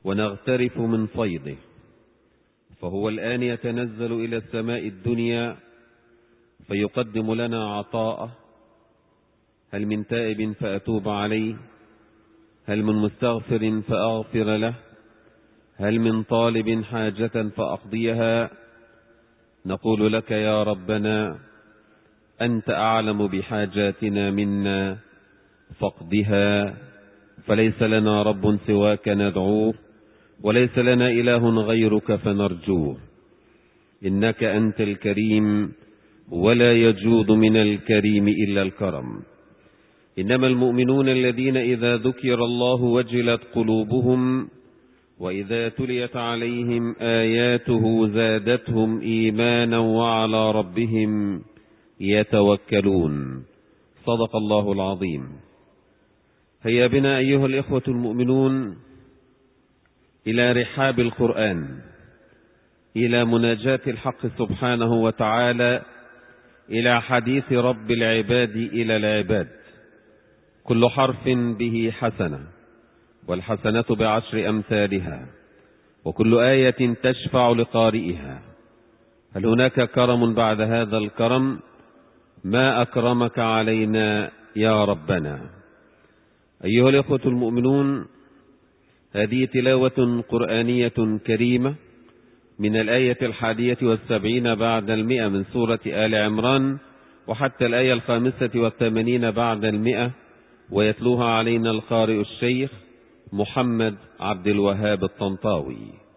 ونغترف من فيضه، فهو الآن يتنزل إلى السماء الدنيا فيقدم لنا عطاءه. هل من تائب فأتوب عليه؟ هل من مستغفر فأغفر له؟ هل من طالب حاجة فأقضيها؟ نقول لك يا ربنا: أنت أعلم بحاجاتنا منا فاقضها، فليس لنا رب سواك ندعوه، وليس لنا إله غيرك فنرجوه. إنك أنت الكريم، ولا يجود من الكريم إلا الكرم. إنما المؤمنون الذين إذا ذكر الله وجلت قلوبهم، وإذا تليت عليهم آياته زادتهم إيمانا وعلى ربهم يتوكلون. صدق الله العظيم. هيا بنا أيها الإخوة المؤمنون إلى رحاب القرآن، إلى مناجاة الحق سبحانه وتعالى، إلى حديث رب العباد إلى العباد. كل حرف به حسنة، والحسنة بعشر أمثالها، وكل آية تشفع لقارئها. هل هناك كرم بعد هذا الكرم؟ ما أكرمك علينا يا ربنا. أيها الإخوة المؤمنون، هذه تلاوة قرآنية كريمة من الآية 71 بعد 100 من سورة آل عمران وحتى الآية 85 بعد 100، ويتلوها علينا القارئ الشيخ محمد عبد الوهاب الطنطاوي.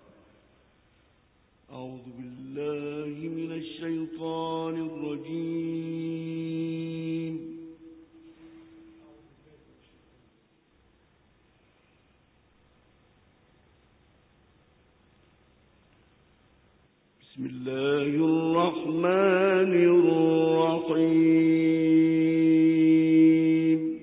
أعوذ بالله من الشيطان الرجيم. بسم الله الرحمن الرحيم.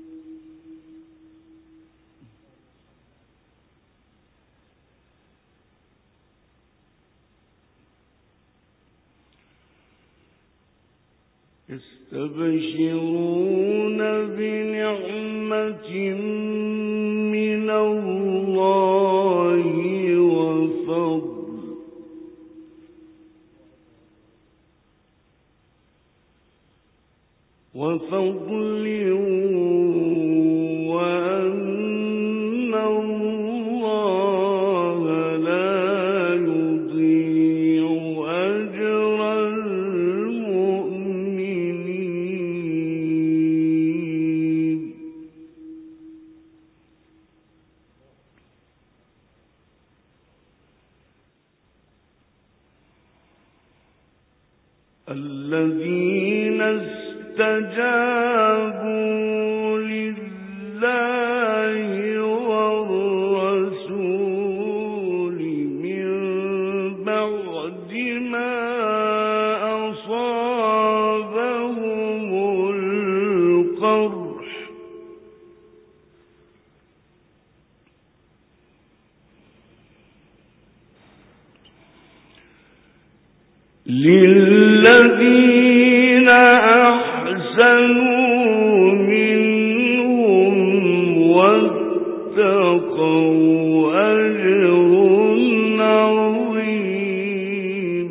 يستبشرون بنعمة من الله وفضل وأن الله لا يضيع أجر المؤمنين. الذين استجابوا لله والرسول من بعد ما أصابهم القرح للذين أحسنوا منهم واتقوا أجر عظيم.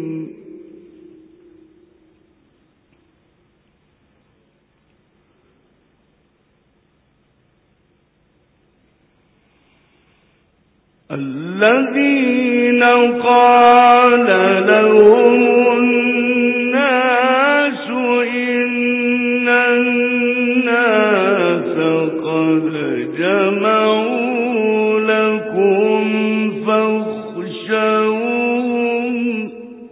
الذين قال لهم الناس إن الناس قد جمعوا لكم فاخشوهم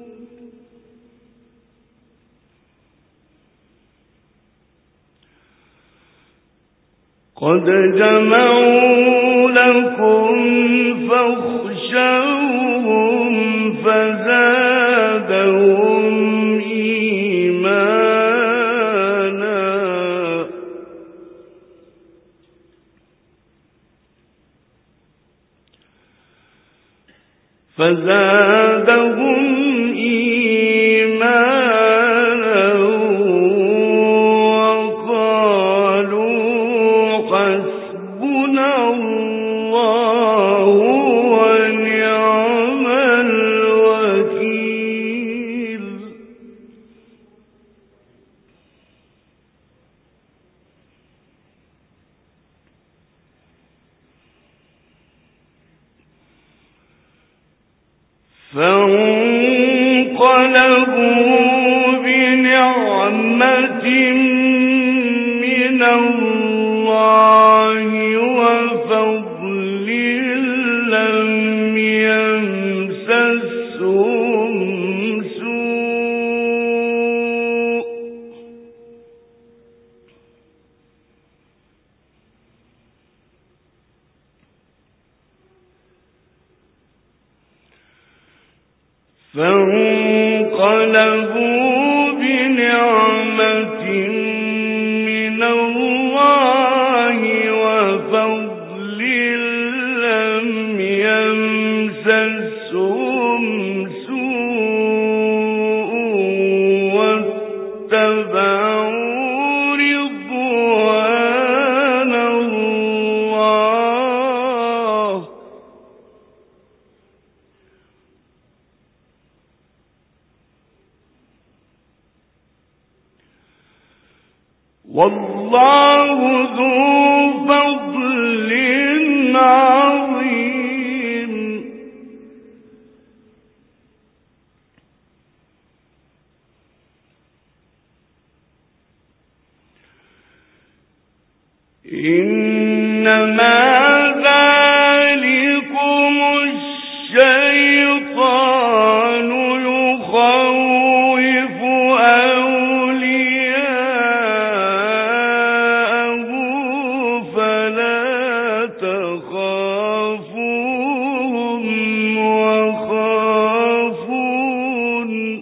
فزادهم إيمانا وقالوا حسبنا الله فانقلبوا بنعمة من الله وفضل لم يمسسهم سوء فانقلبوا بنعمة من الله وفضل لم يمسسهم سوء واتبعوا رضوان الله والله ذو فضل عظيم إنما ذلكم الشيطان يخوف أولياءه فلا تخافوهم وخافون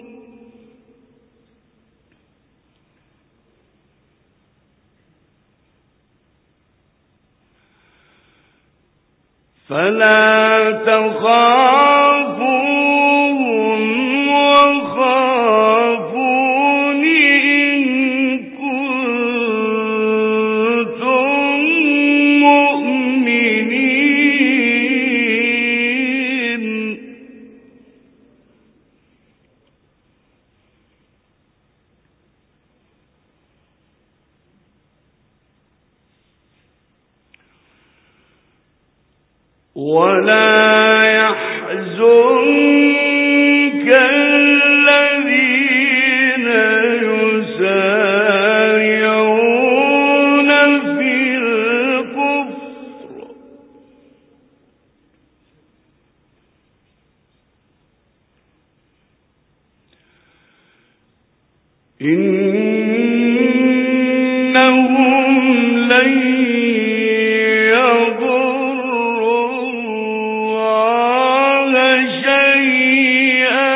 إن كنتم مؤمنين ولا يحزنك الذين يسارعون في الكفر إنهم لن يضروا الله شيئا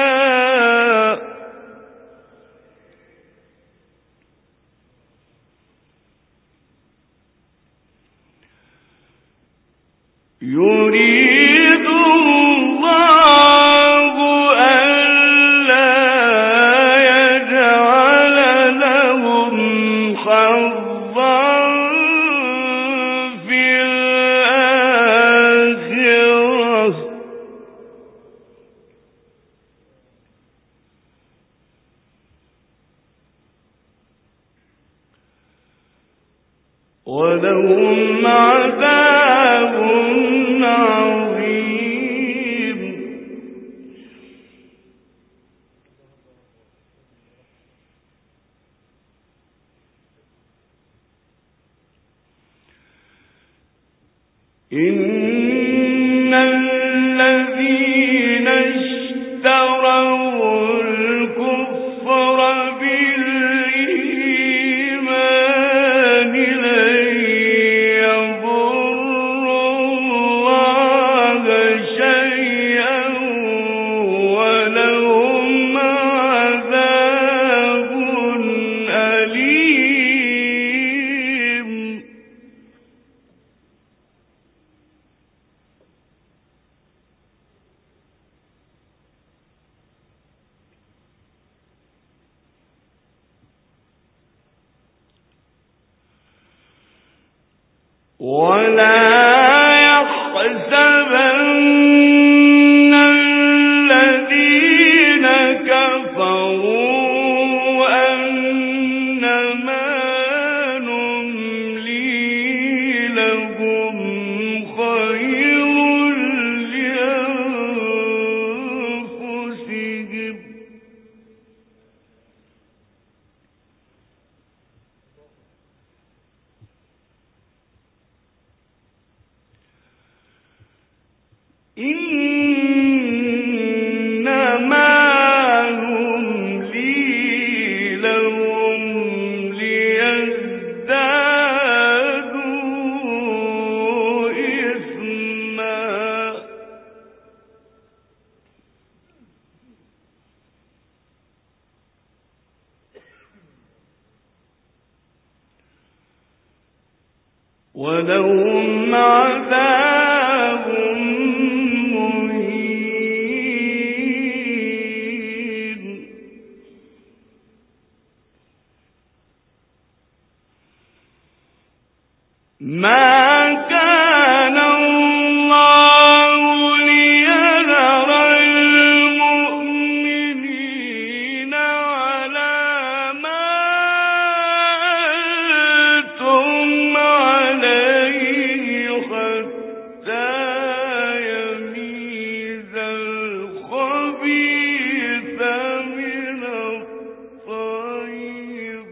يريد الله ألا يجعل لهم حظا في الآخرة ولهم عذاب عظيم إن الذين اشتروا الكفر بالإيمان لن يضروا الله شيئا ولهم عذاب أليم ولا يحسبن الذين كفروا أنما نملي لهم خير لأنفسهم إنما هم لي لهم ليزدادوا إثما ولهم عذاب مهين ما كان الله ليذر المؤمنين على ما أنتم عليه حتى يميز الخبيث من الطيب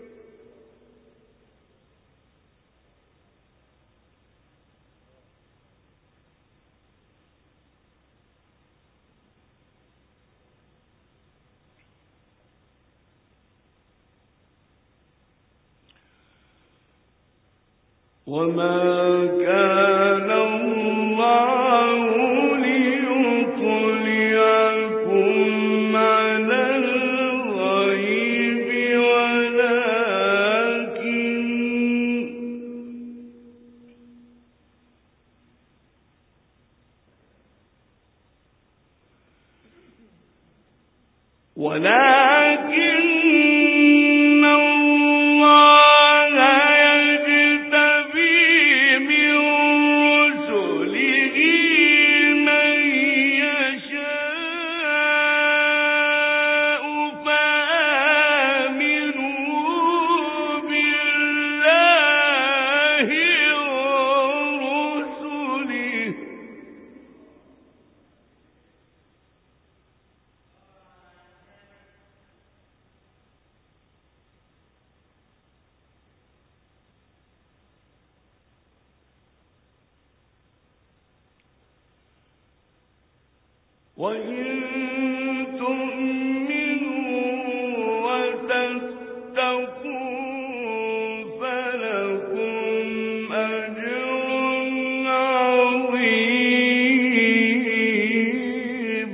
وما كان الله ليطلعكم على الغيب ولكن الله يجتبي من رسله من يشاء فآمنوا بالله ورسله وإن تؤمنوا وتتقوا فلكم أجر عظيم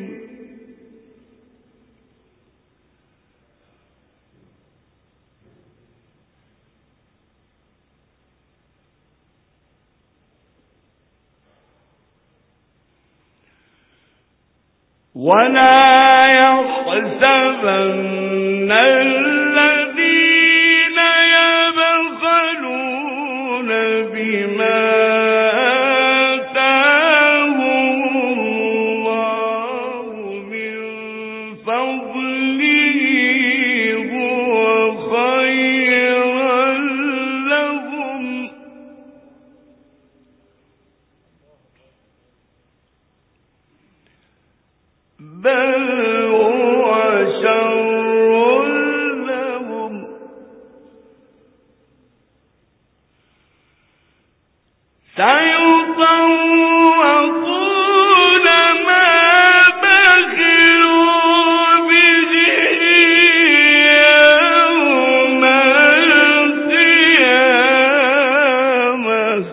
ولا يحسبن الذين يبخلون بما آتاهم الله من فضله هو خيرا لهم بل هو شر لهم سيطوقون ما بخلوا به يوم القيامة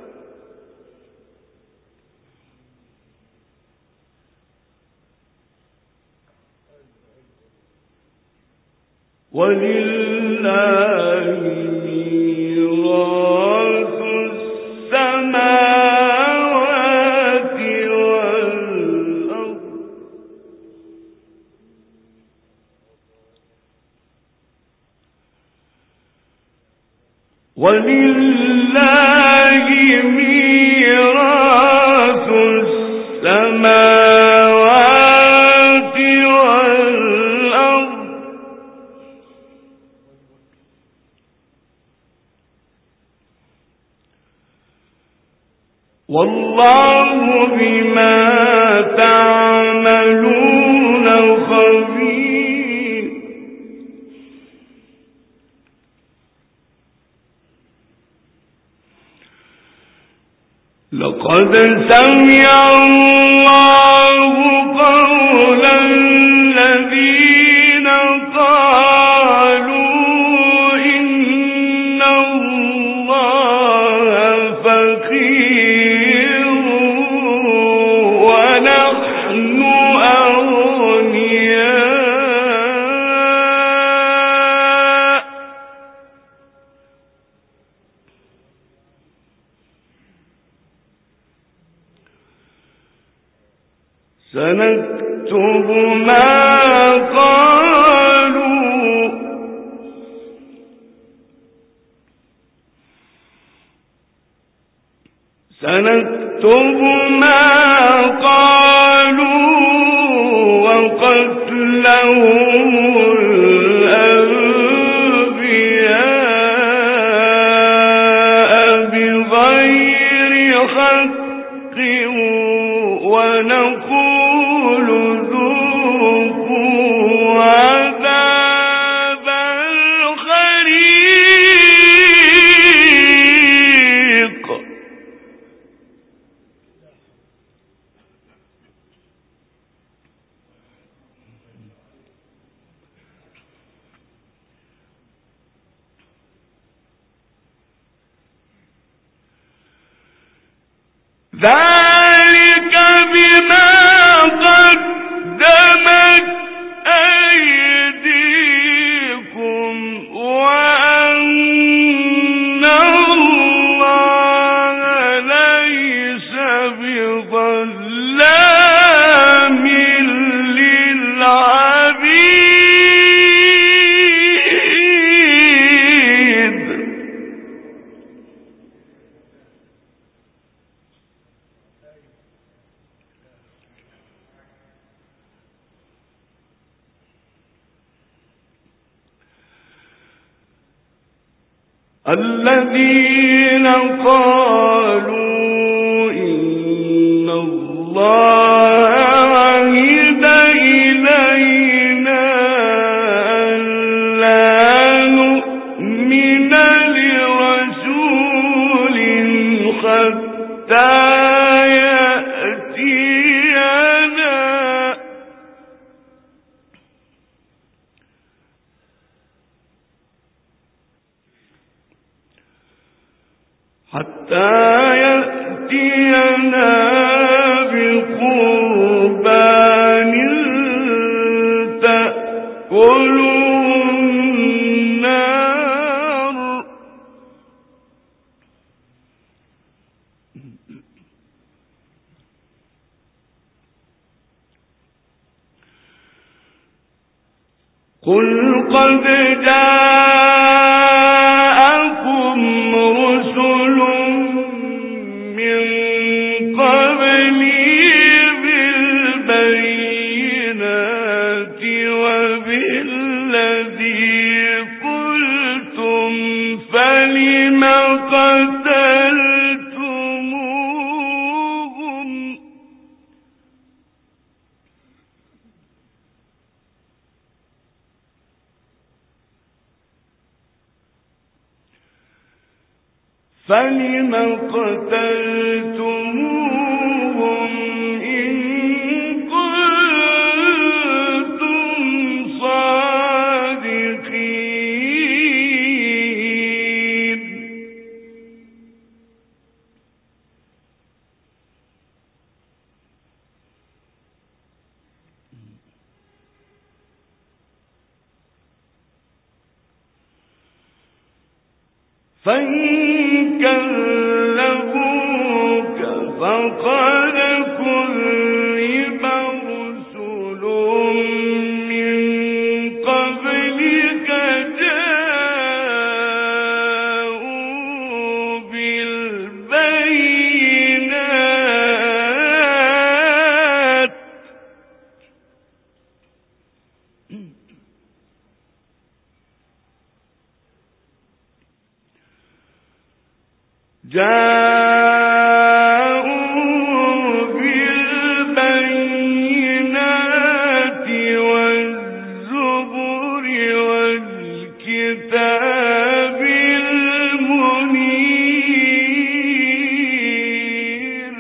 ولله ميراث السماوات والأرض ولله ميراث السماوات والأرض والله بما تعملون خبير لقد سمع سنكتب ما قالوا وقتلهم الأنبياء بغير حق ونقول ذوقوا عذاب الحريق. ذلك بما قدمت أيديكم وأن الله ليس بظلام للعبيد. الذين قالوا إن الله عهد إلينا ألا نؤمن لرسول حتى يأتينا بقربان تأكله النار. قل قد جاءكم رسل من قبلي بالبينات وبالذي قلتم فلم قتلتموهم إن كنتم صادقين. فإن كذبوك فقد كذب رسل من قبلك جاءوا بالبينات والزبر والكتاب المنير.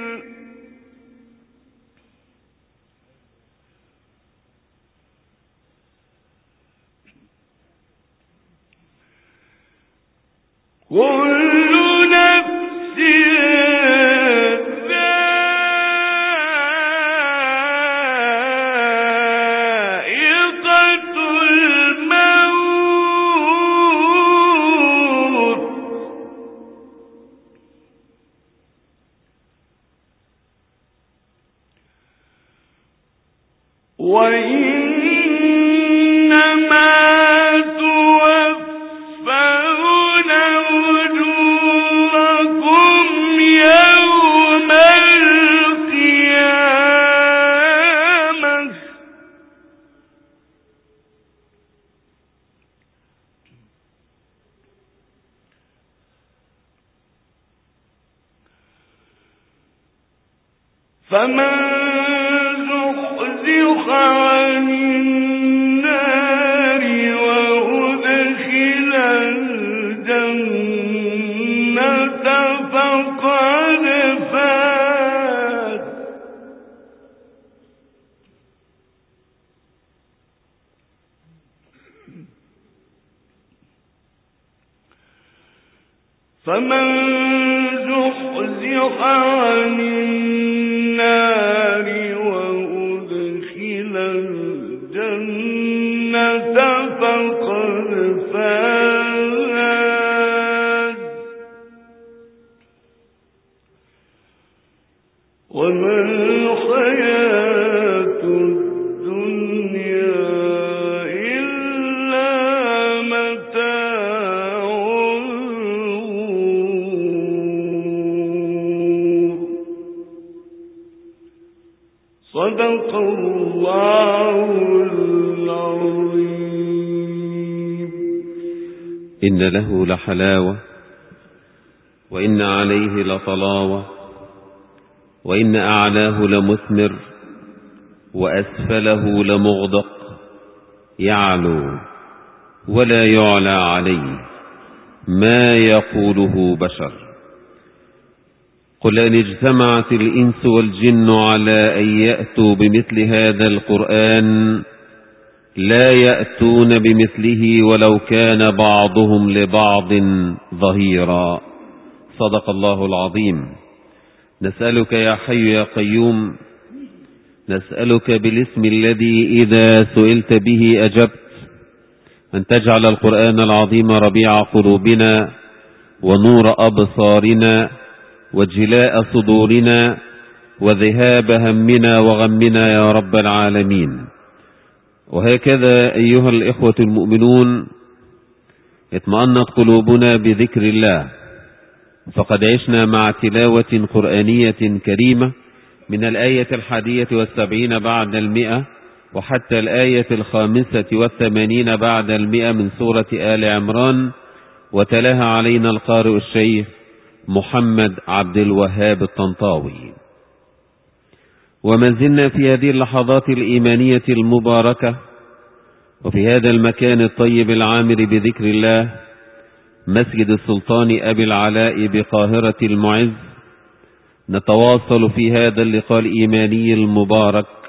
كل نفس ذائقة الموت. وإنما توفون أجوركم يوم القيامة فمن زحزح عن النار وأدخل الجنة فقد فاز فمن زحزح عن النار وأدخل الجنة فقد فاز وما الحياة الدنيا إلا متاع الغرور صدق الله العظيم. إن له لحلاوة وإن عليه لطلاوة وإن أعلاه لمثمر وأسفله لمغدق يعلو ولا يعلى عليه ما يقوله بشر. قل إن اجتمعت الإنس والجن على أن يأتوا بمثل هذا القرآن لا يأتون بمثله ولو كان بعضهم لبعض ظهيرا. صدق الله العظيم. نسألك يا حي يا قيوم، نسألك بالاسم الذي إذا سئلت به أجبت أن تجعل القرآن العظيم ربيع قلوبنا ونور أبصارنا وجلاء صدورنا وذهاب همنا وغمنا يا رب العالمين. وهكذا أيها الإخوة المؤمنون اطمأنت قلوبنا بذكر الله، فقد عشنا مع تلاوة قرآنية كريمة من الآية 71 بعد 100 وحتى الآية 85 بعد 100 من سورة آل عمران، وتلاها علينا القارئ الشيخ محمد عبد الوهاب الطنطاوي. وما زلنا في هذه اللحظات الإيمانية المباركة وفي هذا المكان الطيب العامر بذكر الله، مسجد السلطان أبي العلاء بقاهرة المعز، نتواصل في هذا اللقاء الإيماني المبارك